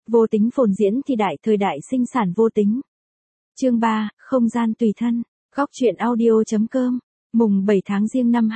Vô tính phồn diễn thì đại thời đại sinh sản vô tính. Chương 3, không gian tùy thân. Góc truyện audio.com. Mùng 7 tháng Giêng năm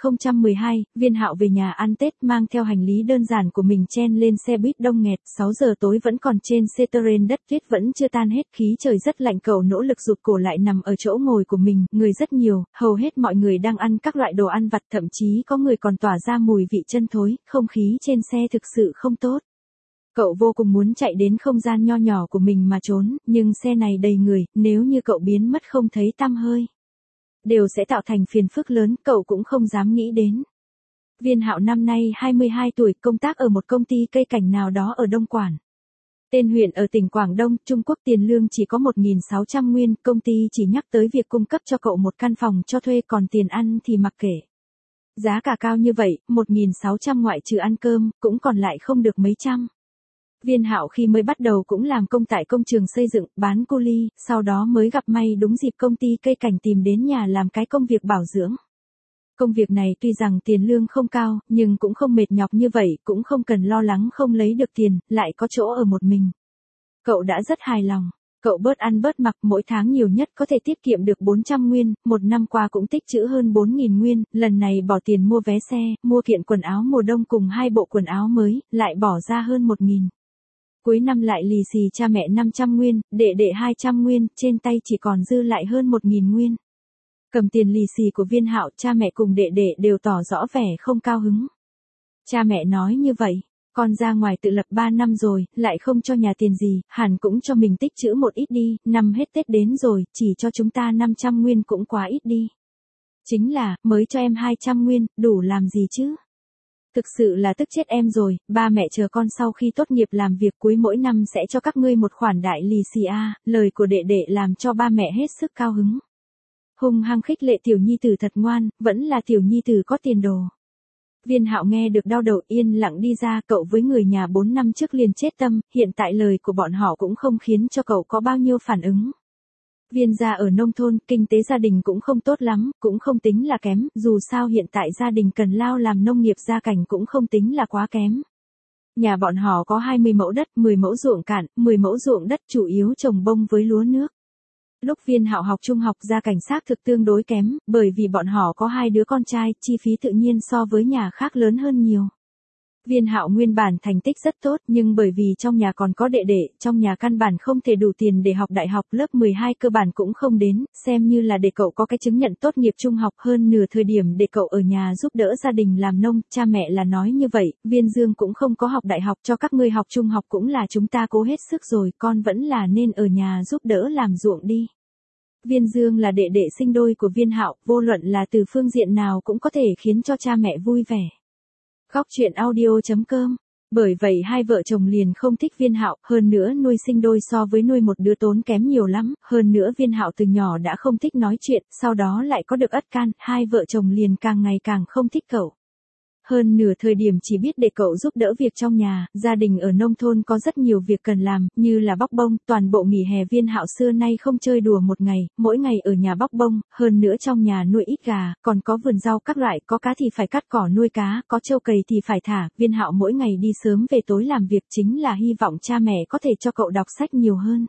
2012, Viên Hạo về nhà ăn Tết mang theo hành lý đơn giản của mình chen lên xe buýt đông nghẹt, 6 giờ tối vẫn còn trên Citroen, đất tuyết vẫn chưa tan hết, khí trời rất lạnh, cậu nỗ lực rụt cổ lại nằm ở chỗ ngồi của mình, người rất nhiều, hầu hết mọi người đang ăn các loại đồ ăn vặt, thậm chí có người còn tỏa ra mùi vị chân thối, không khí trên xe thực sự không tốt. Cậu vô cùng muốn chạy đến không gian nho nhỏ của mình mà trốn, nhưng xe này đầy người, nếu như cậu biến mất không thấy tăm hơi, đều sẽ tạo thành phiền phức lớn, cậu cũng không dám nghĩ đến. Viên Hạo năm nay 22 tuổi, công tác ở một công ty cây cảnh nào đó ở Đông Quản. Tên huyện ở tỉnh Quảng Đông, Trung Quốc, tiền lương chỉ có 1.600 nguyên, công ty chỉ nhắc tới việc cung cấp cho cậu một căn phòng cho thuê, còn tiền ăn thì mặc kệ. Giá cả cao như vậy, 1.600 ngoại trừ ăn cơm, cũng còn lại không được mấy trăm. Viên Hạo khi mới bắt đầu cũng làm công tại công trường xây dựng, bán cu li, sau đó mới gặp may đúng dịp công ty cây cảnh tìm đến nhà làm cái công việc bảo dưỡng. Công việc này tuy rằng tiền lương không cao, nhưng cũng không mệt nhọc như vậy, cũng không cần lo lắng không lấy được tiền, lại có chỗ ở một mình. Cậu đã rất hài lòng. Cậu bớt ăn bớt mặc, mỗi tháng nhiều nhất có thể tiết kiệm được 400 nguyên, một năm qua cũng tích trữ hơn 4.000 nguyên, lần này bỏ tiền mua vé xe, mua kiện quần áo mùa đông cùng 2 bộ quần áo mới, lại bỏ ra hơn 1.000. Cuối năm lại lì xì cha mẹ 500 nguyên, đệ đệ 200 nguyên, trên tay chỉ còn dư lại hơn 1.000 nguyên. Cầm tiền lì xì của Viên Hạo, cha mẹ cùng đệ đệ đều tỏ rõ vẻ không cao hứng. Cha mẹ nói như vậy, con ra ngoài tự lập 3 năm rồi, lại không cho nhà tiền gì, hẳn cũng cho mình tích trữ một ít đi, năm hết Tết đến rồi, chỉ cho chúng ta 500 nguyên cũng quá ít đi. Chính là, mới cho em 200 nguyên, đủ làm gì chứ? Thực sự là tức chết em rồi, ba mẹ chờ con sau khi tốt nghiệp làm việc cuối mỗi năm sẽ cho các ngươi một khoản đại lì xì a, lời của đệ đệ làm cho ba mẹ hết sức cao hứng. Hung hăng khích lệ tiểu nhi tử thật ngoan, vẫn là tiểu nhi tử có tiền đồ. Viên Hạo nghe được đau đầu, yên lặng đi ra, cậu với người nhà 4 năm trước liền chết tâm, hiện tại lời của bọn họ cũng không khiến cho cậu có bao nhiêu phản ứng. Viên gia ở nông thôn, kinh tế gia đình cũng không tốt lắm, cũng không tính là kém, dù sao hiện tại gia đình cần lao làm nông nghiệp, gia cảnh cũng không tính là quá kém. Nhà bọn họ có 20 mẫu đất, 10 mẫu ruộng cạn, 10 mẫu ruộng đất chủ yếu trồng bông với lúa nước. Lúc Viên Hạo học trung học, gia cảnh xác thực tương đối kém, bởi vì bọn họ có 2 đứa con trai, chi phí tự nhiên so với nhà khác lớn hơn nhiều. Viên Hạo nguyên bản thành tích rất tốt, nhưng bởi vì trong nhà còn có đệ đệ, trong nhà căn bản không thể đủ tiền để học đại học, lớp 12 cơ bản cũng không đến, xem như là để cậu có cái chứng nhận tốt nghiệp trung học, hơn nửa thời điểm để cậu ở nhà giúp đỡ gia đình làm nông, cha mẹ là nói như vậy, Viên Dương cũng không có học đại học, cho các ngươi học trung học cũng là chúng ta cố hết sức rồi, con vẫn là nên ở nhà giúp đỡ làm ruộng đi. Viên Dương là đệ đệ sinh đôi của Viên Hạo, vô luận là từ phương diện nào cũng có thể khiến cho cha mẹ vui vẻ. Góc truyện audio.com. Bởi vậy hai vợ chồng liền không thích Viên Hạo, hơn nữa nuôi sinh đôi so với nuôi một đứa tốn kém nhiều lắm, hơn nữa Viên Hạo từ nhỏ đã không thích nói chuyện, sau đó lại có được ất can, hai vợ chồng liền càng ngày càng không thích cậu. Hơn nửa thời điểm chỉ biết để cậu giúp đỡ việc trong nhà, gia đình ở nông thôn có rất nhiều việc cần làm, như là bóc bông, toàn bộ nghỉ hè Viên Hạo xưa nay không chơi đùa một ngày, mỗi ngày ở nhà bóc bông, hơn nữa trong nhà nuôi ít gà, còn có vườn rau các loại, có cá thì phải cắt cỏ nuôi cá, có trâu cầy thì phải thả, Viên Hạo mỗi ngày đi sớm về tối làm việc chính là hy vọng cha mẹ có thể cho cậu đọc sách nhiều hơn.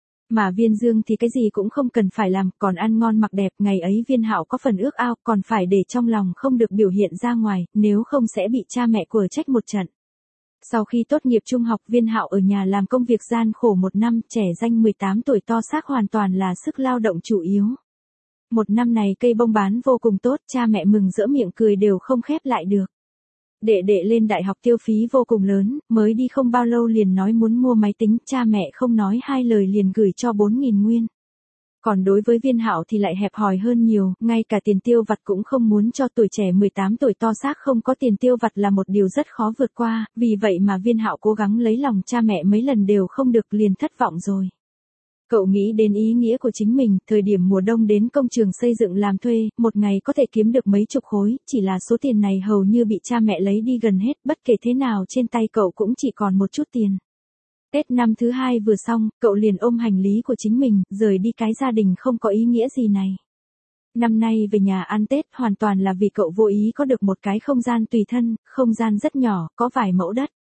Mà Viên Dương thì cái gì cũng không cần phải làm, còn ăn ngon mặc đẹp, ngày ấy Viên Hạo có phần ước ao, còn phải để trong lòng không được biểu hiện ra ngoài, nếu không sẽ bị cha mẹ quở trách một trận. Sau khi tốt nghiệp trung học, Viên Hạo ở nhà làm công việc gian khổ một năm, trẻ danh 18 tuổi to xác hoàn toàn là sức lao động chủ yếu. Một năm này cây bông bán vô cùng tốt, cha mẹ mừng rỡ miệng cười đều không khép lại được. Đệ đệ lên đại học tiêu phí vô cùng lớn, mới đi không bao lâu liền nói muốn mua máy tính, cha mẹ không nói hai lời liền gửi cho 4.000 nguyên. Còn đối với Viên Hạo thì lại hẹp hòi hơn nhiều, ngay cả tiền tiêu vặt cũng không muốn cho, tuổi trẻ 18 tuổi to xác không có tiền tiêu vặt là một điều rất khó vượt qua, vì vậy mà Viên Hạo cố gắng lấy lòng cha mẹ mấy lần đều không được, liền thất vọng rồi. Cậu nghĩ đến ý nghĩa của chính mình, thời điểm mùa đông đến công trường xây dựng làm thuê, một ngày có thể kiếm được mấy chục khối, chỉ là số tiền này hầu như bị cha mẹ lấy đi gần hết, bất kể thế nào trên tay cậu cũng chỉ còn một chút tiền. Tết năm thứ 2 vừa xong, cậu liền ôm hành lý của chính mình, rời đi cái gia đình không có ý nghĩa gì này. Năm nay về nhà ăn Tết hoàn toàn là vì cậu vô ý có được một cái không gian tùy thân, không gian rất nhỏ, có vài mẫu đất.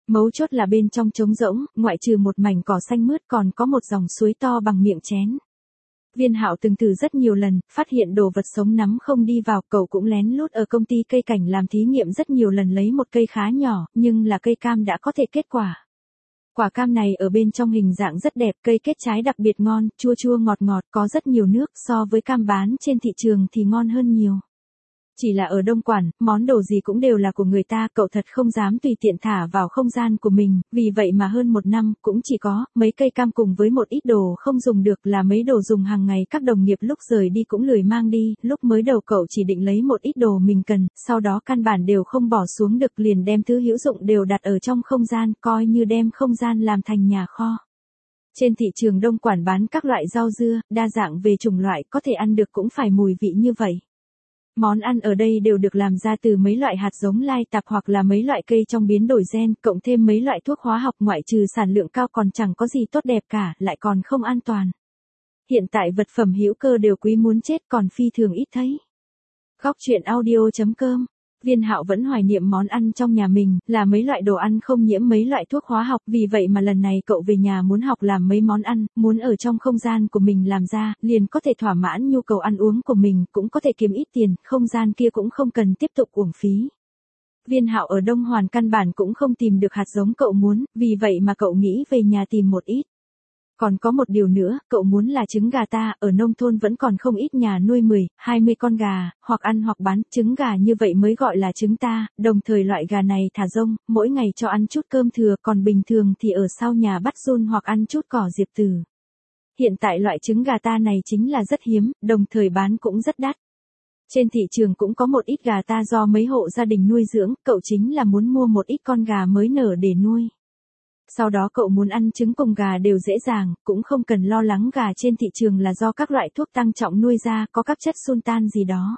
Mấu chốt là bên trong trống rỗng, ngoại trừ một mảnh cỏ xanh mướt còn có một dòng suối to bằng miệng chén. Viên Hạo từng thử rất nhiều lần, phát hiện đồ vật sống nắm không đi vào, cậu cũng lén lút ở công ty cây cảnh làm thí nghiệm rất nhiều lần lấy một cây khá nhỏ, nhưng là cây cam đã có thể kết quả. Quả cam này ở bên trong hình dạng rất đẹp, cây kết trái đặc biệt ngon, chua chua ngọt ngọt, có rất nhiều nước, so với cam bán trên thị trường thì ngon hơn nhiều. Chỉ là ở Đông Quản, món đồ gì cũng đều là của người ta, cậu thật không dám tùy tiện thả vào không gian của mình, vì vậy mà hơn một năm, cũng chỉ có mấy cây cam cùng với một ít đồ không dùng được là mấy đồ dùng hàng ngày các đồng nghiệp lúc rời đi cũng lười mang đi, lúc mới đầu cậu chỉ định lấy một ít đồ mình cần, sau đó căn bản đều không bỏ xuống được liền đem thứ hữu dụng đều đặt ở trong không gian, coi như đem không gian làm thành nhà kho. Trên thị trường Đông Quản bán các loại rau dưa, đa dạng về chủng loại có thể ăn được cũng phải mùi vị như vậy. Món ăn ở đây đều được làm ra từ mấy loại hạt giống lai tạp hoặc là mấy loại cây trong biến đổi gen, cộng thêm mấy loại thuốc hóa học ngoại trừ sản lượng cao còn chẳng có gì tốt đẹp cả, lại còn không an toàn. Hiện tại vật phẩm hữu cơ đều quý muốn chết còn phi thường ít thấy. Góc truyện audio.com Viên Hạo vẫn hoài niệm món ăn trong nhà mình, là mấy loại đồ ăn không nhiễm mấy loại thuốc hóa học, vì vậy mà lần này cậu về nhà muốn học làm mấy món ăn, muốn ở trong không gian của mình làm ra, liền có thể thỏa mãn nhu cầu ăn uống của mình, cũng có thể kiếm ít tiền, không gian kia cũng không cần tiếp tục uổng phí. Viên Hạo ở Đông Hoàn căn bản cũng không tìm được hạt giống cậu muốn, vì vậy mà cậu nghĩ về nhà tìm một ít. Còn có một điều nữa, cậu muốn là trứng gà ta, ở nông thôn vẫn còn không ít nhà nuôi 10, 20 con gà, hoặc ăn hoặc bán, trứng gà như vậy mới gọi là trứng ta, đồng thời loại gà này thả rông, mỗi ngày cho ăn chút cơm thừa, còn bình thường thì ở sau nhà bắt giun hoặc ăn chút cỏ diệp tử. Hiện tại loại trứng gà ta này chính là rất hiếm, đồng thời bán cũng rất đắt. Trên thị trường cũng có một ít gà ta do mấy hộ gia đình nuôi dưỡng, cậu chính là muốn mua một ít con gà mới nở để nuôi. Sau đó cậu muốn ăn trứng cùng gà đều dễ dàng, cũng không cần lo lắng gà trên thị trường là do các loại thuốc tăng trọng nuôi ra có các chất suntan gì đó.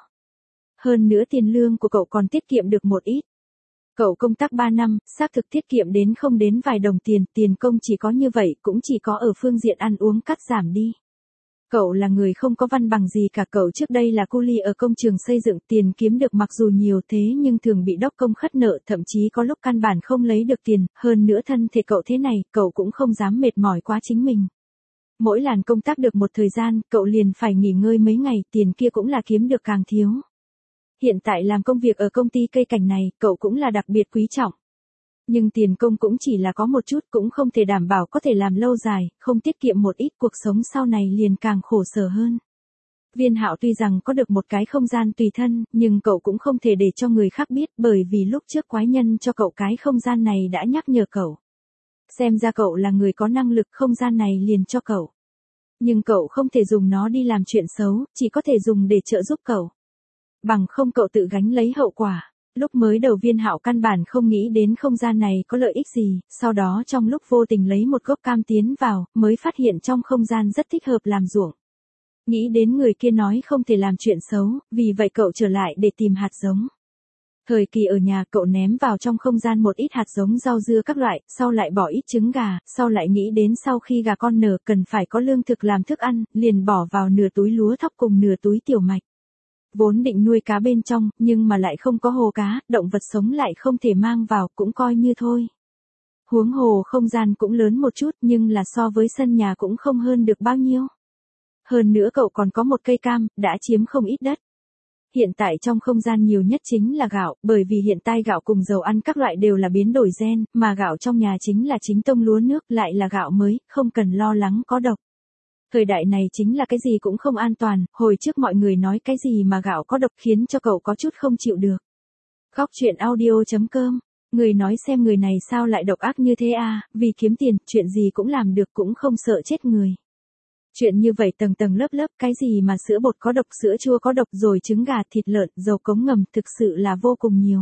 Hơn nữa tiền lương của cậu còn tiết kiệm được một ít. Cậu công tác 3 năm, xác thực tiết kiệm đến không đến vài đồng tiền, tiền công chỉ có như vậy cũng chỉ có ở phương diện ăn uống cắt giảm đi. Cậu là người không có văn bằng gì cả, cậu trước đây là cu li ở công trường xây dựng, tiền kiếm được mặc dù nhiều thế nhưng thường bị đốc công khất nợ, thậm chí có lúc căn bản không lấy được tiền, hơn nữa thân thể cậu thế này, cậu cũng không dám mệt mỏi quá chính mình. Mỗi lần công tác được một thời gian, cậu liền phải nghỉ ngơi mấy ngày, tiền kia cũng là kiếm được càng thiếu. Hiện tại làm công việc ở công ty cây cảnh này, cậu cũng là đặc biệt quý trọng. Nhưng tiền công cũng chỉ là có một chút, cũng không thể đảm bảo có thể làm lâu dài, không tiết kiệm một ít, cuộc sống sau này liền càng khổ sở hơn. Viên Hạo tuy rằng có được một cái không gian tùy thân, nhưng cậu cũng không thể để cho người khác biết, bởi vì lúc trước quái nhân cho cậu cái không gian này đã nhắc nhở cậu. Xem ra cậu là người có năng lực, không gian này liền cho cậu. Nhưng cậu không thể dùng nó đi làm chuyện xấu, chỉ có thể dùng để trợ giúp cậu. Bằng không cậu tự gánh lấy hậu quả. Lúc mới đầu Viên Hạo căn bản không nghĩ đến không gian này có lợi ích gì, sau đó trong lúc vô tình lấy một gốc cam tiến vào, mới phát hiện trong không gian rất thích hợp làm ruộng. Nghĩ đến người kia nói không thể làm chuyện xấu, vì vậy cậu trở lại để tìm hạt giống. Thời kỳ ở nhà cậu ném vào trong không gian một ít hạt giống rau dưa các loại, sau lại bỏ ít trứng gà, sau lại nghĩ đến sau khi gà con nở cần phải có lương thực làm thức ăn, liền bỏ vào nửa túi lúa thóc cùng nửa túi tiểu mạch. Vốn định nuôi cá bên trong, nhưng mà lại không có hồ cá, động vật sống lại không thể mang vào, cũng coi như thôi. Huống hồ không gian cũng lớn một chút, nhưng là so với sân nhà cũng không hơn được bao nhiêu. Hơn nữa cậu còn có một cây cam, đã chiếm không ít đất. Hiện tại trong không gian nhiều nhất chính là gạo, bởi vì hiện tại gạo cùng dầu ăn các loại đều là biến đổi gen, mà gạo trong nhà chính là chính tông lúa nước, lại là gạo mới, không cần lo lắng có độc. Thời đại này chính là cái gì cũng không an toàn, hồi trước mọi người nói cái gì mà gạo có độc khiến cho cậu có chút không chịu được. Góc truyện audio.com Người nói xem người này sao lại độc ác như thế à, vì kiếm tiền, chuyện gì cũng làm được cũng không sợ chết người. Chuyện như vậy tầng tầng lớp lớp, cái gì mà sữa bột có độc, sữa chua có độc, rồi trứng gà, thịt lợn, dầu cống ngầm, thực sự là vô cùng nhiều.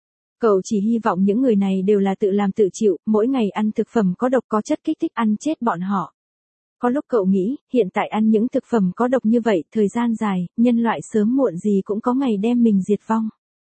Cậu chỉ hy vọng những người này đều là tự làm tự chịu, mỗi ngày ăn thực phẩm có độc có chất kích thích ăn chết bọn họ. Có lúc cậu nghĩ, hiện tại ăn những thực phẩm có độc như vậy, thời gian dài, nhân loại sớm muộn gì cũng có ngày đem mình diệt vong.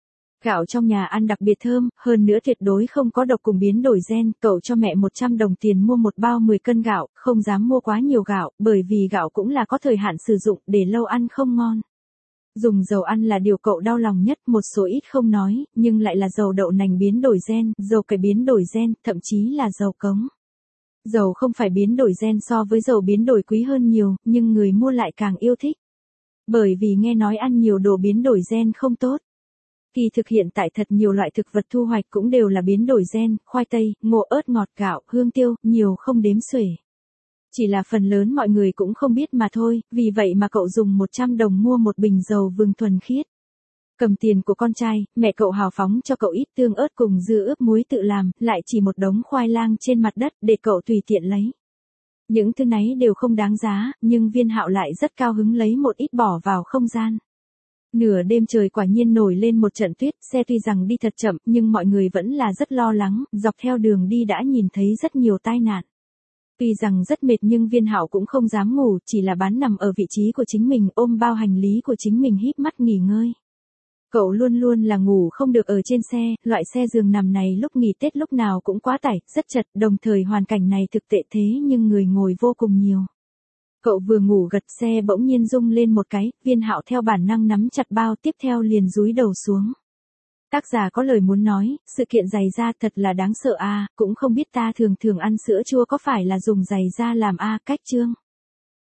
Gạo trong nhà ăn đặc biệt thơm, hơn nữa tuyệt đối không có độc cùng biến đổi gen, cậu cho mẹ 100 đồng tiền mua một bao 10 cân gạo, không dám mua quá nhiều gạo, bởi vì gạo cũng là có thời hạn sử dụng, để lâu ăn không ngon. Dùng dầu ăn là điều cậu đau lòng nhất, một số ít không nói, nhưng lại là dầu đậu nành biến đổi gen, dầu cải biến đổi gen, thậm chí là dầu cống. Dầu không phải biến đổi gen so với dầu biến đổi quý hơn nhiều, nhưng người mua lại càng yêu thích. Bởi vì nghe nói ăn nhiều đồ biến đổi gen không tốt. Kỳ thực hiện tại thật nhiều loại thực vật thu hoạch cũng đều là biến đổi gen, khoai tây, ngô, ớt ngọt, gạo, hương tiêu, nhiều không đếm xuể. Chỉ là phần lớn mọi người cũng không biết mà thôi, vì vậy mà cậu dùng 100 đồng mua một bình dầu vừng thuần khiết. Cầm tiền của con trai, mẹ cậu hào phóng cho cậu ít tương ớt cùng dưa ướp muối tự làm, lại chỉ một đống khoai lang trên mặt đất để cậu tùy tiện lấy. Những thứ này đều không đáng giá, nhưng Viên Hạo lại rất cao hứng lấy một ít bỏ vào không gian. Nửa đêm trời quả nhiên nổi lên một trận tuyết, xe tuy rằng đi thật chậm, nhưng mọi người vẫn là rất lo lắng, dọc theo đường đi đã nhìn thấy rất nhiều tai nạn. Tuy rằng rất mệt nhưng Viên Hạo cũng không dám ngủ, chỉ là bán nằm ở vị trí của chính mình, ôm bao hành lý của chính mình híp mắt nghỉ ngơi. Cậu luôn luôn là ngủ không được ở trên xe, loại xe giường nằm này lúc nghỉ Tết lúc nào cũng quá tải, rất chật, đồng thời hoàn cảnh này thực tệ thế nhưng người ngồi vô cùng nhiều. Cậu vừa ngủ gật xe bỗng nhiên rung lên một cái, Viên Hạo theo bản năng nắm chặt bao tiếp theo liền dúi đầu xuống. Tác giả có lời muốn nói, sự kiện giày da thật là đáng sợ a, cũng không biết ta thường thường ăn sữa chua có phải là dùng giày da làm a, cách chương.